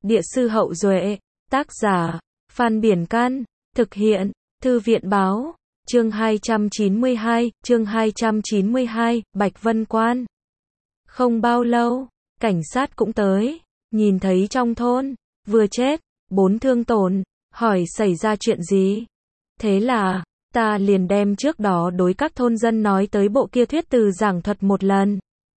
Địa sư Hậu Duệ, tác giả, Phan Biển Can, thực hiện, Thư viện Báo, chương 292, Bạch Vân Quan. Không bao lâu, cảnh sát cũng tới, nhìn thấy trong thôn, vừa chết, 4 thương tổn, hỏi xảy ra chuyện gì. Thế là, ta liền đem trước đó đối các thôn dân nói tới bộ kia thuyết từ giảng thuật một lần.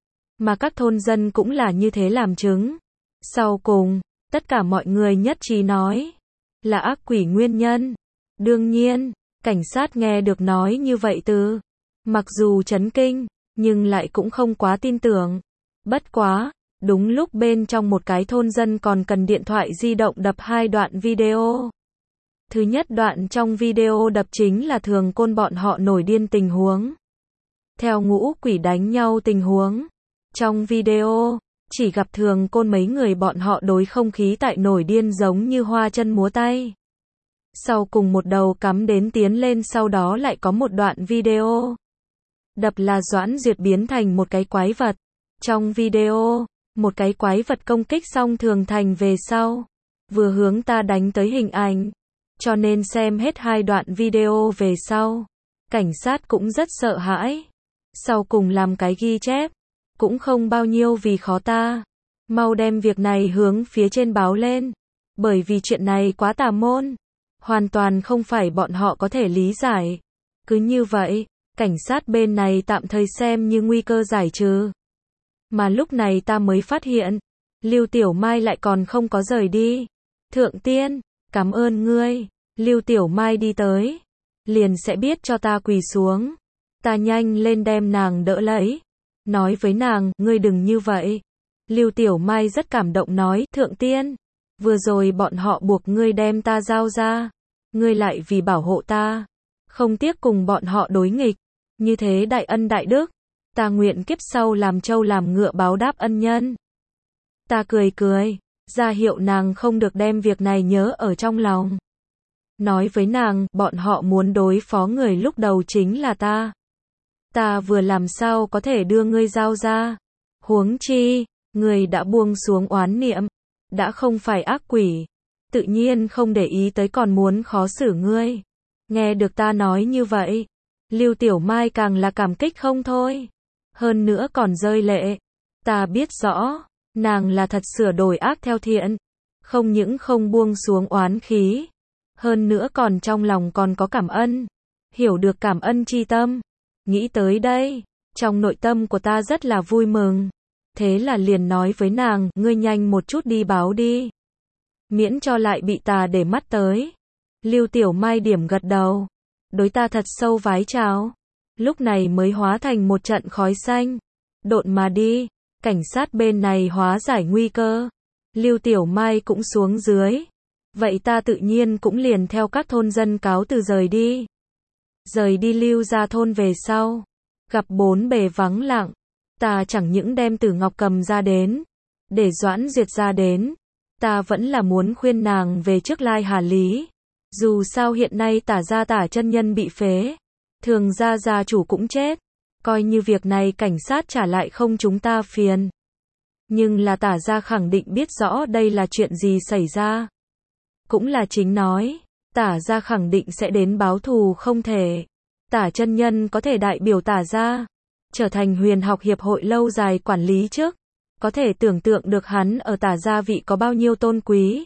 Mà các thôn dân cũng là như thế làm chứng. Sau cùng, tất cả mọi người nhất trí nói, là ác quỷ nguyên nhân. Đương nhiên, cảnh sát nghe được nói như vậy mặc dù chấn kinh, nhưng lại cũng không quá tin tưởng. Bất quá, đúng lúc bên trong một cái thôn dân còn cần điện thoại di động đập 2 đoạn video. Thứ nhất đoạn trong video đập chính là Thường Côn bọn họ nổi điên tình huống. Theo ngũ quỷ đánh nhau tình huống. Trong video, chỉ gặp Thường Côn mấy người bọn họ đối không khí tại nổi điên giống như hoa chân múa tay. Sau cùng một đầu cắm đến tiến lên, sau đó lại có một đoạn video. Đập là Doãn Duyệt biến thành một cái quái vật. Trong video, một cái quái vật công kích xong Thường Thành về sau, vừa hướng ta đánh tới hình ảnh. Cho nên xem hết 2 đoạn video về sau, cảnh sát cũng rất sợ hãi. Sau cùng làm cái ghi chép, cũng không bao nhiêu vì khó ta. Mau đem việc này hướng phía trên báo lên. Bởi vì chuyện này quá tà môn. Hoàn toàn không phải bọn họ có thể lý giải. Cứ như vậy, cảnh sát bên này tạm thời xem như nguy cơ giải trừ. Mà lúc này ta mới phát hiện, Lưu Tiểu Mai lại còn không có rời đi. Thượng tiên, cảm ơn ngươi. Lưu Tiểu Mai đi tới, liền sẽ biết cho ta quỳ xuống. Ta nhanh lên đem nàng đỡ lấy. Nói với nàng, ngươi đừng như vậy. Lưu Tiểu Mai rất cảm động nói, thượng tiên, vừa rồi bọn họ buộc ngươi đem ta giao ra. Ngươi lại vì bảo hộ ta, không tiếc cùng bọn họ đối nghịch. Như thế đại ân đại đức, ta nguyện kiếp sau làm trâu làm ngựa báo đáp ân nhân. Ta cười cười, ra hiệu nàng không được đem việc này nhớ ở trong lòng. Nói với nàng, bọn họ muốn đối phó người lúc đầu chính là ta. Ta vừa làm sao có thể đưa ngươi giao ra. Huống chi, ngươi đã buông xuống oán niệm, đã không phải ác quỷ, tự nhiên không để ý tới còn muốn khó xử ngươi. Nghe được ta nói như vậy, Lưu Tiểu Mai càng là cảm kích không thôi. Hơn nữa còn rơi lệ. Ta biết rõ, nàng là thật sửa đổi ác theo thiện, không những không buông xuống oán khí, hơn nữa còn trong lòng còn có cảm ơn, hiểu được cảm ơn chi tâm. Nghĩ tới đây, trong nội tâm của ta rất là vui mừng. Thế là liền nói với nàng, ngươi nhanh một chút đi báo đi, miễn cho lại bị ta để mắt tới. Lưu Tiểu Mai điểm gật đầu, đối ta thật sâu vái chào, lúc này mới hóa thành một trận khói xanh, độn mà đi. Cảnh sát bên này hóa giải nguy cơ, Lưu Tiểu Mai cũng xuống dưới. Vậy ta tự nhiên cũng liền theo các thôn dân cáo từ rời đi. Rời đi Lưu ra thôn về sau, gặp 4 bề vắng lặng, ta chẳng những đem Tử Ngọc cầm ra đến, để Doãn Duyệt ra đến, ta vẫn là muốn khuyên nàng về trước Lai Hà Lý. Dù sao hiện nay Tả gia Tả chân nhân bị phế, Thường gia gia chủ cũng chết, coi như việc này cảnh sát trả lại không chúng ta phiền. Nhưng là Tả gia khẳng định biết rõ đây là chuyện gì xảy ra. Cũng là chính nói, Tả gia khẳng định sẽ đến báo thù không thể. Tả chân nhân có thể đại biểu Tả gia, trở thành Huyền học hiệp hội lâu dài quản lý trước. Có thể tưởng tượng được hắn ở Tả gia vị có bao nhiêu tôn quý.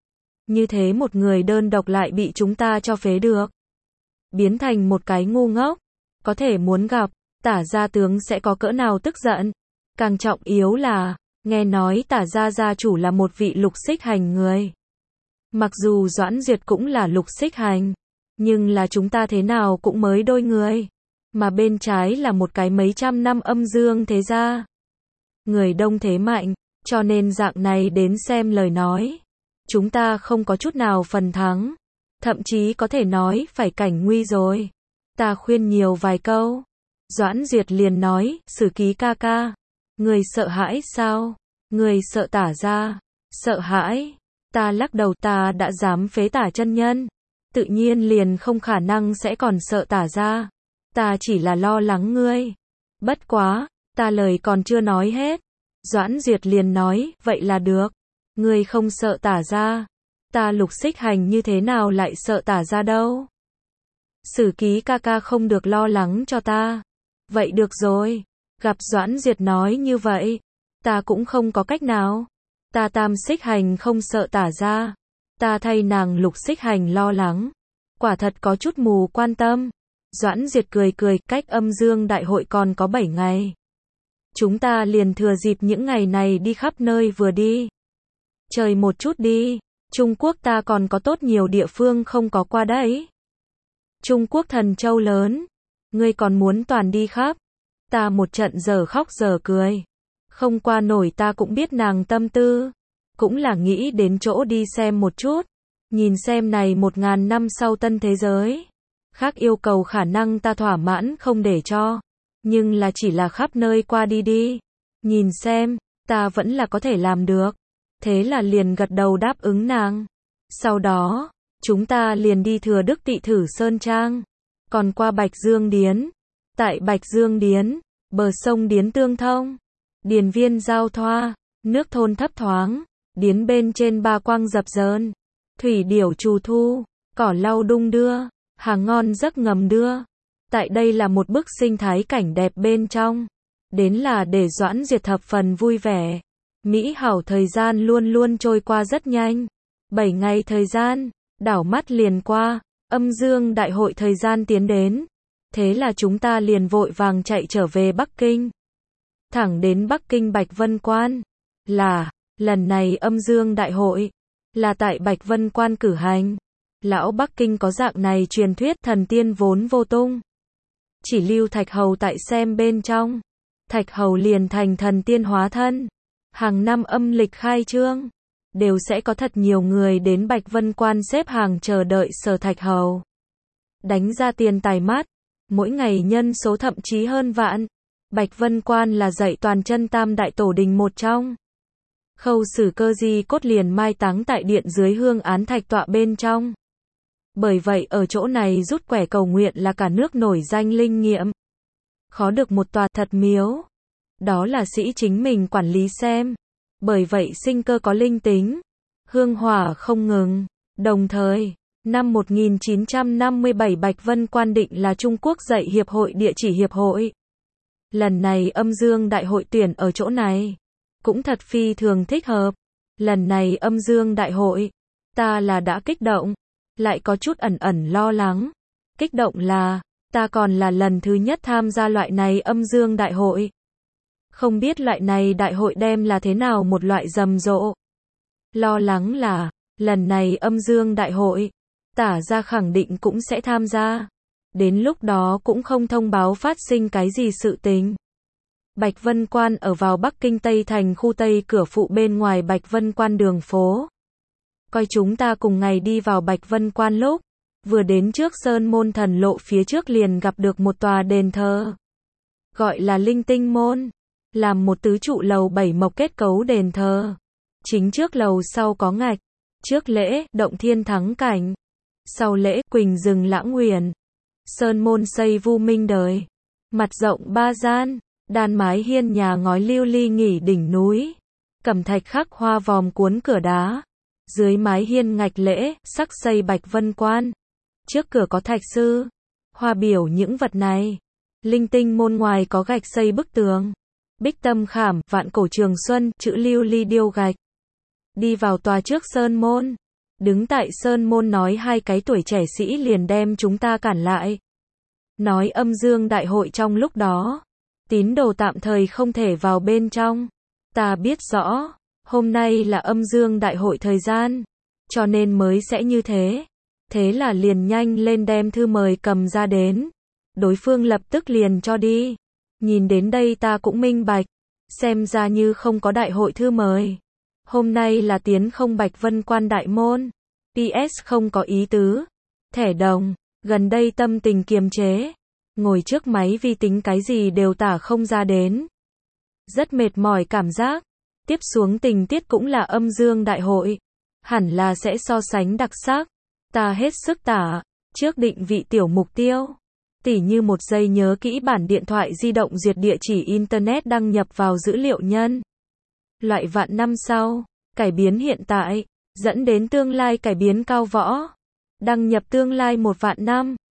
Như thế một người đơn độc lại bị chúng ta cho phế được. Biến thành một cái ngu ngốc. Có thể muốn gặp, Tả gia tướng sẽ có cỡ nào tức giận. Càng trọng yếu là, nghe nói Tả gia gia chủ là một vị lục xích hành người. Mặc dù Doãn Duyệt cũng là lục xích hành, nhưng là chúng ta thế nào cũng mới đôi người. Mà bên trái là một cái mấy trăm năm âm dương thế gia. Người đông thế mạnh, cho nên dạng này đến xem lời nói. Chúng ta không có chút nào phần thắng. Thậm chí có thể nói phải cảnh nguy rồi. Ta khuyên nhiều vài câu. Doãn Duyệt liền nói, Sử Ký ca ca. Người sợ hãi sao? Người sợ Tả gia? Sợ hãi? Ta lắc đầu, ta đã dám phế Tả chân nhân. Tự nhiên liền không khả năng sẽ còn sợ Tả gia. Ta chỉ là lo lắng ngươi. Bất quá, ta lời còn chưa nói hết. Doãn Duyệt liền nói, vậy là được. Ngươi không sợ tả ra. Ta Lục Xích Hành như thế nào lại sợ tả ra đâu. Sử Ký ca ca không được lo lắng cho ta. Vậy được rồi. Gặp Doãn Duyệt nói như vậy. Ta cũng không có cách nào. Ta Tam Xích Hành không sợ tả ra. Ta thay nàng Lục Xích Hành lo lắng. Quả thật có chút mù quan tâm. Doãn Duyệt cười cười, cách âm dương đại hội còn có 7 ngày. Chúng ta liền thừa dịp những ngày này đi khắp nơi vừa đi. Chơi một chút đi. Trung Quốc ta còn có tốt nhiều địa phương không có qua đấy. Trung Quốc Thần Châu lớn. Ngươi còn muốn toàn đi khắp. Ta một trận giờ khóc giờ cười. Không qua nổi, ta cũng biết nàng tâm tư. Cũng là nghĩ đến chỗ đi xem một chút. Nhìn xem này 1000 năm sau tân thế giới. Khác yêu cầu khả năng ta thỏa mãn không để cho. Nhưng là chỉ là khắp nơi qua đi đi. Nhìn xem, ta vẫn là có thể làm được. Thế là liền gật đầu đáp ứng nàng. Sau đó, chúng ta liền đi Thừa Đức Tị Thử Sơn Trang. Còn qua Bạch Dương Điến. Tại Bạch Dương Điến, bờ sông Điến tương thông. Điền viên giao thoa, nước thôn thấp thoáng. Điến bên trên ba quang dập dờn. Thủy điểu trù thu, cỏ lau đung đưa. Hàng ngon giấc ngầm đưa. Tại đây là một bức sinh thái cảnh đẹp bên trong. Đến là để Doãn Duyệt thập phần vui vẻ. Mỹ hảo thời gian luôn luôn trôi qua rất nhanh. 7 ngày thời gian, đảo mắt liền qua. Âm dương đại hội thời gian tiến đến. Thế là chúng ta liền vội vàng chạy trở về Bắc Kinh. Thẳng đến Bắc Kinh Bạch Vân Quan. Lần này âm dương đại hội là tại Bạch Vân Quan cử hành. Lão Bắc Kinh có dạng này truyền thuyết, thần tiên vốn vô tung. Chỉ lưu Thạch Hầu tại xem bên trong. Thạch Hầu liền thành thần tiên hóa thân. Hàng năm âm lịch khai trương, đều sẽ có thật nhiều người đến Bạch Vân Quan xếp hàng chờ đợi Sở Thạch Hầu. Đánh ra tiền tài mát, mỗi ngày nhân số thậm chí hơn vạn. Bạch Vân Quan là dạy toàn chân tam đại tổ đình một trong. Khâu Xử Cơ di cốt liền mai táng tại điện dưới hương án thạch tọa bên trong. Bởi vậy ở chỗ này rút quẻ cầu nguyện là cả nước nổi danh linh nghiệm. Khó được một tòa thật miếu. Đó là sĩ chính mình quản lý xem. Bởi vậy sinh cơ có linh tính. Hương hỏa không ngừng. Đồng thời, năm 1957 Bạch Vân Quan định là Trung Quốc dạy hiệp hội địa chỉ hiệp hội. Lần này âm dương đại hội tuyển ở chỗ này. Cũng thật phi thường thích hợp. Lần này âm dương đại hội, ta là đã kích động. Lại có chút ẩn ẩn lo lắng. Kích động là, ta còn là lần thứ nhất tham gia loại này âm dương đại hội. Không biết loại này đại hội đem là thế nào một loại rầm rộ. Lo lắng là, lần này âm dương đại hội, tả ra khẳng định cũng sẽ tham gia. Đến lúc đó cũng không thông báo phát sinh cái gì sự tình. Bạch Vân Quan ở vào Bắc Kinh Tây Thành khu Tây cửa phụ bên ngoài Bạch Vân Quan đường phố. Coi chúng ta cùng ngày đi vào Bạch Vân Quan lúc, vừa đến trước Sơn Môn Thần Lộ phía trước liền gặp được một tòa đền thờ. Gọi là Linh Tinh Môn. Làm một tứ trụ lầu 7 mộc kết cấu đền thờ. Chính trước lầu sau có ngạch. Trước lễ, động thiên thắng cảnh. Sau lễ, quỳnh rừng lãng huyền. Sơn môn xây vu minh đời. Mặt rộng 3 gian. Đan mái hiên nhà ngói lưu ly nghỉ đỉnh núi. Cẩm thạch khắc hoa vòm cuốn cửa đá. Dưới mái hiên ngạch lễ, sắc xây Bạch Vân Quan. Trước cửa có thạch sư. Hoa biểu những vật này. Linh Tinh môn ngoài có gạch xây bức tường. Bích tâm khảm, vạn cổ trường xuân, chữ lưu ly điêu gạch. Đi vào tòa trước sơn môn. Đứng tại sơn môn nói hai cái tuổi trẻ sĩ liền đem chúng ta cản lại. Nói âm dương đại hội trong lúc đó. Tín đồ tạm thời không thể vào bên trong. Ta biết rõ, hôm nay là âm dương đại hội thời gian. Cho nên mới sẽ như thế. Thế là liền nhanh lên đem thư mời cầm ra đến. Đối phương lập tức liền cho đi. Nhìn đến đây ta cũng minh bạch. Xem ra như không có đại hội thư mời. Hôm nay là tiến không Bạch Vân Quan đại môn. PS không có ý tứ. Thẻ đồng. Gần đây tâm tình kiềm chế. Ngồi trước máy vi tính cái gì đều tả không ra đến. Rất mệt mỏi cảm giác. Tiếp xuống tình tiết cũng là âm dương đại hội. Hẳn là sẽ so sánh đặc sắc. Ta hết sức tả. Trước định vị tiểu mục tiêu. Tỉ như một giây nhớ kỹ bản điện thoại di động duyệt địa chỉ internet đăng nhập vào dữ liệu nhân. Loại vạn năm sau, cải biến hiện tại, dẫn đến tương lai cải biến cao võ. Đăng nhập tương lai 1 vạn năm.